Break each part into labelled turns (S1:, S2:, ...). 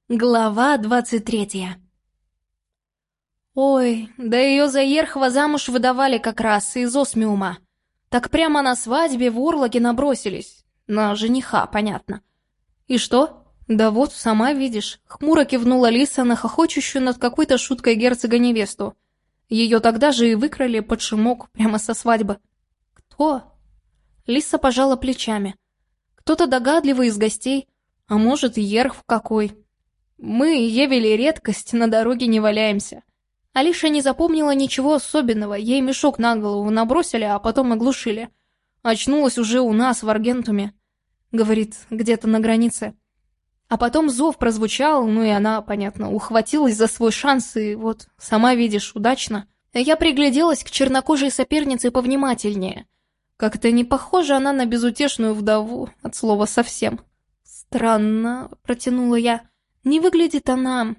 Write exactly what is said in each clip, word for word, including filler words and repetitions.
S1: Глава двадцать третья. Ой, да ее за Ерхова замуж выдавали как раз из осмиума. Так прямо на свадьбе в Урлоке набросились. На жениха, понятно. И что? Да вот, сама видишь. Хмуро кивнула Лиса на хохочущую над какой-то шуткой герцога невесту. Ее тогда же и выкрали под шумок прямо со свадьбы. Кто? Лиса пожала плечами. Кто-то догадливый из гостей, а может, Ерх какой. Мы, Евели, редкость, на дороге не валяемся. Алиша не запомнила ничего особенного, ей мешок на голову набросили, а потом оглушили. Очнулась уже у нас в Аргентуме. Говорит, где-то на границе. А потом зов прозвучал, ну и она, понятно, ухватилась за свой шанс, и вот, сама видишь, удачно. Я пригляделась к чернокожей сопернице повнимательнее. Как-то не похожа она на безутешную вдову, от слова совсем. Странно, протянула я. Не выглядит она...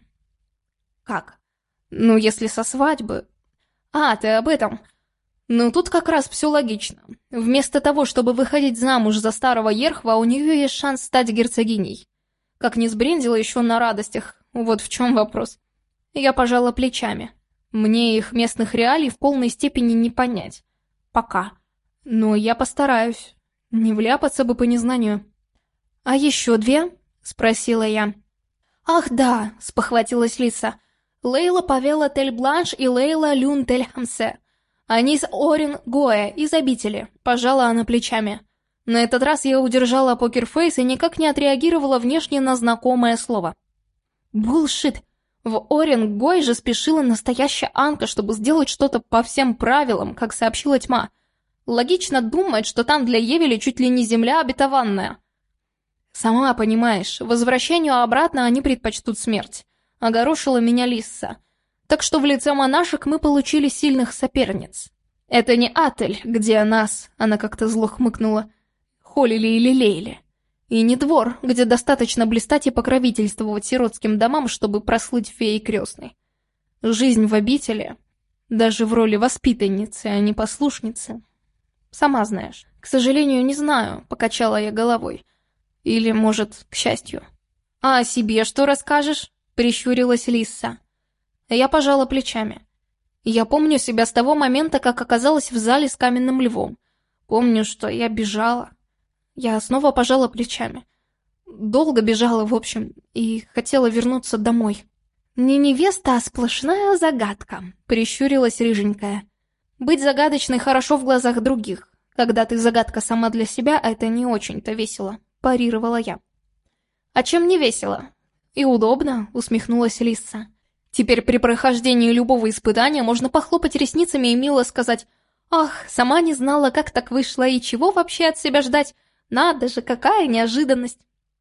S1: Как? Ну, если со свадьбы... А, ты об этом. Ну, тут как раз все логично. Вместо того, чтобы выходить замуж за старого Ерхва, у нее есть шанс стать герцогиней. Как не сбрендила еще на радостях, вот в чем вопрос. Я пожала плечами. Мне их местных реалий в полной степени не понять. Пока. Но я постараюсь. Не вляпаться бы по незнанию. А еще две? Спросила я. «Ах да», — спохватилась Лиса. «Лейла Павела Тель-Бланш и Лейла Люн Тель-Хамсе. Они из Орен-Гоэ, из обители», — пожала она плечами. На этот раз я удержала покерфейс и никак не отреагировала внешне на знакомое слово. «Булшит! В Орен-Гой же спешила настоящая Анка, чтобы сделать что-то по всем правилам, как сообщила тьма. Логично думать, что там для Евели чуть ли не земля обетованная». «Сама понимаешь, возвращению обратно они предпочтут смерть», — огорошила меня Лисса. «Так что в лице монашек мы получили сильных соперниц. Это не Атель, где нас, она как-то зло хмыкнула, холили или лелеяли. И не двор, где достаточно блистать и покровительствовать сиротским домам, чтобы прослыть феей крестной. Жизнь в обители, даже в роли воспитанницы, а не послушницы. Сама знаешь. К сожалению, не знаю», — покачала я головой. Или, может, к счастью. «А о себе что расскажешь?» — прищурилась Лисса. Я пожала плечами. Я помню себя с того момента, как оказалась в зале с каменным львом. Помню, что я бежала. Я снова пожала плечами. Долго бежала, в общем, и хотела вернуться домой. «Не невеста, а сплошная загадка», — прищурилась рыженькая. «Быть загадочной хорошо в глазах других. Когда ты загадка сама для себя, это не очень-то весело», — парировала я. «А чем не весело?» «И удобно», — усмехнулась Лисса. «Теперь при прохождении любого испытания можно похлопать ресницами и мило сказать: «Ах, сама не знала, как так вышло и чего вообще от себя ждать. Надо же, какая неожиданность!»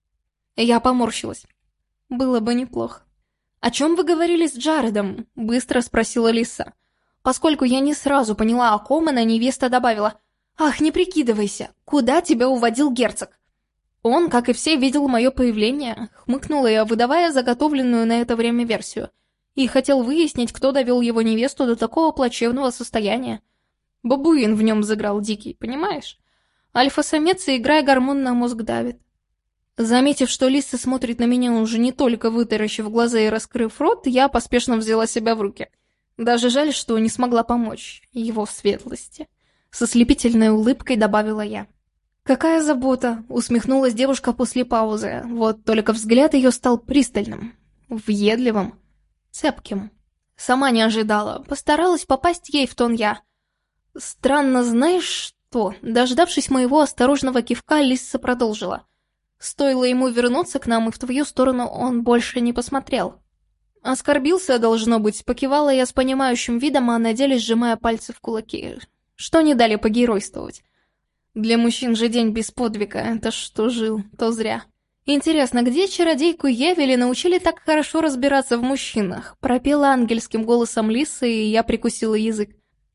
S1: Я поморщилась. «Было бы неплохо». «О чем вы говорили с Джаредом?» — быстро спросила Лисса. Поскольку я не сразу поняла, о ком она, невеста добавила: «Ах, не прикидывайся, куда тебя уводил герцог?» Он, как и все, видел мое появление, хмыкнула я, выдавая заготовленную на это время версию, и хотел выяснить, кто довел его невесту до такого плачевного состояния. Бабуин в нем заграл дикий, понимаешь? Альфа-самец, и играя гормон на мозг давит. Заметив, что Лиса смотрит на меня уже не только вытаращив глаза и раскрыв рот, я поспешно взяла себя в руки. Даже жаль, что не смогла помочь его светлости. Со слепительной улыбкой добавила я. «Какая забота!» — усмехнулась девушка после паузы. Вот только взгляд ее стал пристальным, въедливым, цепким. Сама не ожидала, постаралась попасть ей в тон я. «Странно, знаешь что?» Дождавшись моего осторожного кивка, Лисса продолжила. «Стоило ему вернуться к нам, и в твою сторону он больше не посмотрел». Оскорбился, должно быть, покивала я с понимающим видом, а на деле сжимая пальцы в кулаки. Что не дали погеройствовать. Для мужчин же день без подвига, это что жил, то зря. Интересно, где чародейку Евели научили так хорошо разбираться в мужчинах? Пропела ангельским голосом Лиса, и я прикусила язык.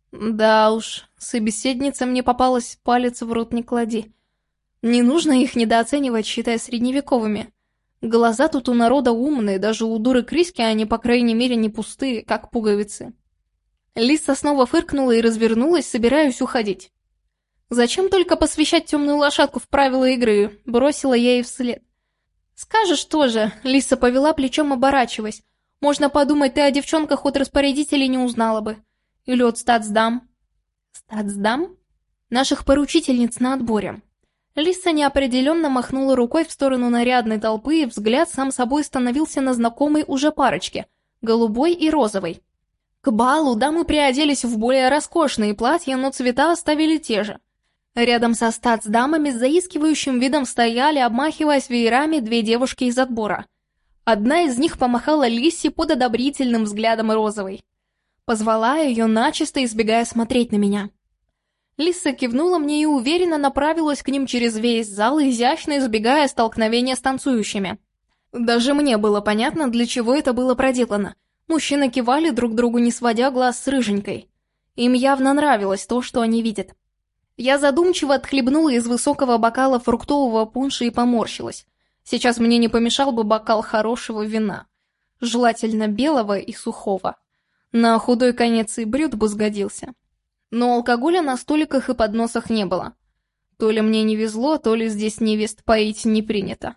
S1: Да уж, собеседница мне попалась, палец в рот не клади. Не нужно их недооценивать, считая средневековыми. Глаза тут у народа умные, даже у дуры Криски они, по крайней мере, не пустые, как пуговицы. Лиса снова фыркнула и развернулась, собираясь уходить. «Зачем только посвящать темную лошадку в правила игры?» — бросила я ей вслед. «Скажешь тоже», — Лиса повела плечом, оборачиваясь. «Можно подумать, ты о девчонках от распорядителей не узнала бы. Или от статсдам». «Статсдам?» «Наших поручительниц на отборе». Лиса неопределенно махнула рукой в сторону нарядной толпы, и взгляд сам собой становился на знакомой уже парочке — голубой и розовой. К балу дамы приоделись в более роскошные платья, но цвета оставили те же. Рядом со статсдамами с заискивающим видом стояли, обмахиваясь веерами, две девушки из отбора. Одна из них помахала Лисе под одобрительным взглядом розовой. Позвала ее, начисто избегая смотреть на меня. Лиса кивнула мне и уверенно направилась к ним через весь зал, изящно избегая столкновения с танцующими. Даже мне было понятно, для чего это было проделано. Мужчины кивали друг другу, не сводя глаз с рыженькой. Им явно нравилось то, что они видят. Я задумчиво отхлебнула из высокого бокала фруктового пунша и поморщилась. Сейчас мне не помешал бы бокал хорошего вина. Желательно белого и сухого. На худой конец и брют бы сгодился. Но алкоголя на столиках и подносах не было. То ли мне не везло, то ли здесь невест поить не принято.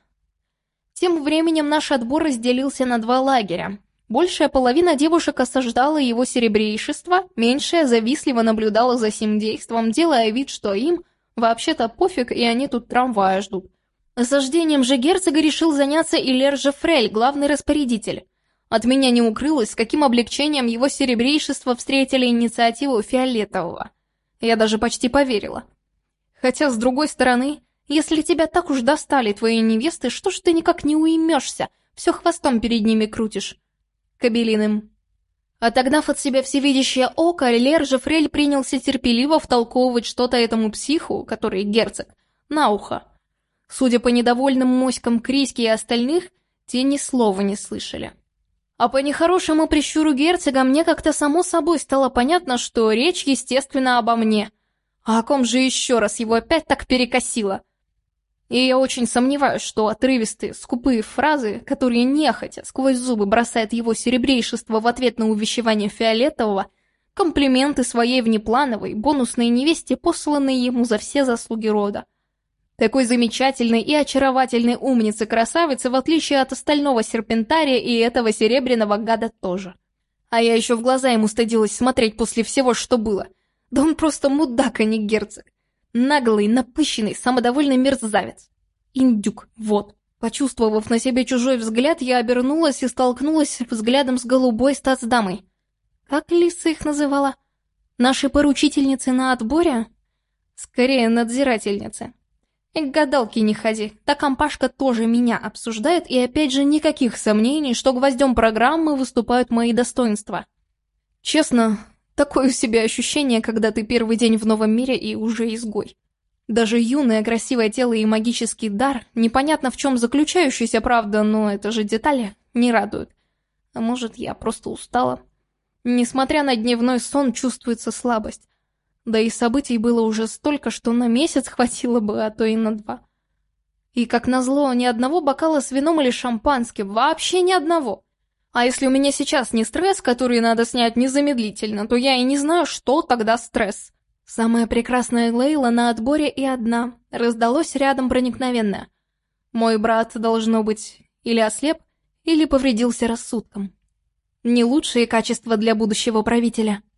S1: Тем временем наш отбор разделился на два лагеря. Большая половина девушек осаждала его серебрейшество, меньшая завистливо наблюдала за сим действом, делая вид, что им вообще-то пофиг, и они тут трамвая ждут. Осаждением же герцога решил заняться Илер Жефрель, главный распорядитель. От меня не укрылось, с каким облегчением его серебрейшество встретили инициативу Фиолетового. Я даже почти поверила. Хотя, с другой стороны, если тебя так уж достали твои невесты, что ж ты никак не уймешься, все хвостом перед ними крутишь. Кобелиным. Отогнав от себя всевидящее око, Лер Жефрель принялся терпеливо втолковывать что-то этому психу, который герцог, на ухо. Судя по недовольным моськам Криськи и остальных, те ни слова не слышали. А по нехорошему прищуру герцога мне как-то само собой стало понятно, что речь, естественно, обо мне. А о ком же еще раз его опять так перекосило? И я очень сомневаюсь, что отрывистые, скупые фразы, которые нехотя сквозь зубы бросает его серебрейшество в ответ на увещевание Фиолетового, комплименты своей внеплановой, бонусной невесте, посланные ему за все заслуги рода. Такой замечательной и очаровательной умницы-красавицы, в отличие от остального серпентария и этого серебряного гада тоже. А я еще в глаза ему стыдилась смотреть после всего, что было. Да он просто мудак, а не герцог. Наглый, напыщенный, самодовольный мерзавец. Индюк, вот. Почувствовав на себе чужой взгляд, я обернулась и столкнулась взглядом с голубой статсдамой. Как Лиса их называла? Наши поручительницы на отборе? Скорее, надзирательницы. И к гадалке не ходи, та компашка тоже меня обсуждает, и опять же никаких сомнений, что гвоздем программы выступают мои достоинства. Честно, такое у себя ощущение, когда ты первый день в новом мире и уже изгой. Даже юное красивое тело и магический дар, непонятно в чем заключающийся, правда, но это же детали, не радуют. А может, я просто устала? Несмотря на дневной сон, чувствуется слабость. Да и событий было уже столько, что на месяц хватило бы, а то и на два. И, как назло, ни одного бокала с вином или шампанским, вообще ни одного. А если у меня сейчас не стресс, который надо снять незамедлительно, то я и не знаю, что тогда стресс. Самая прекрасная Лейла на отборе и одна, раздалось рядом проникновенное. Мой брат, должно быть, или ослеп, или повредился рассудком. Не лучшие качества для будущего правителя.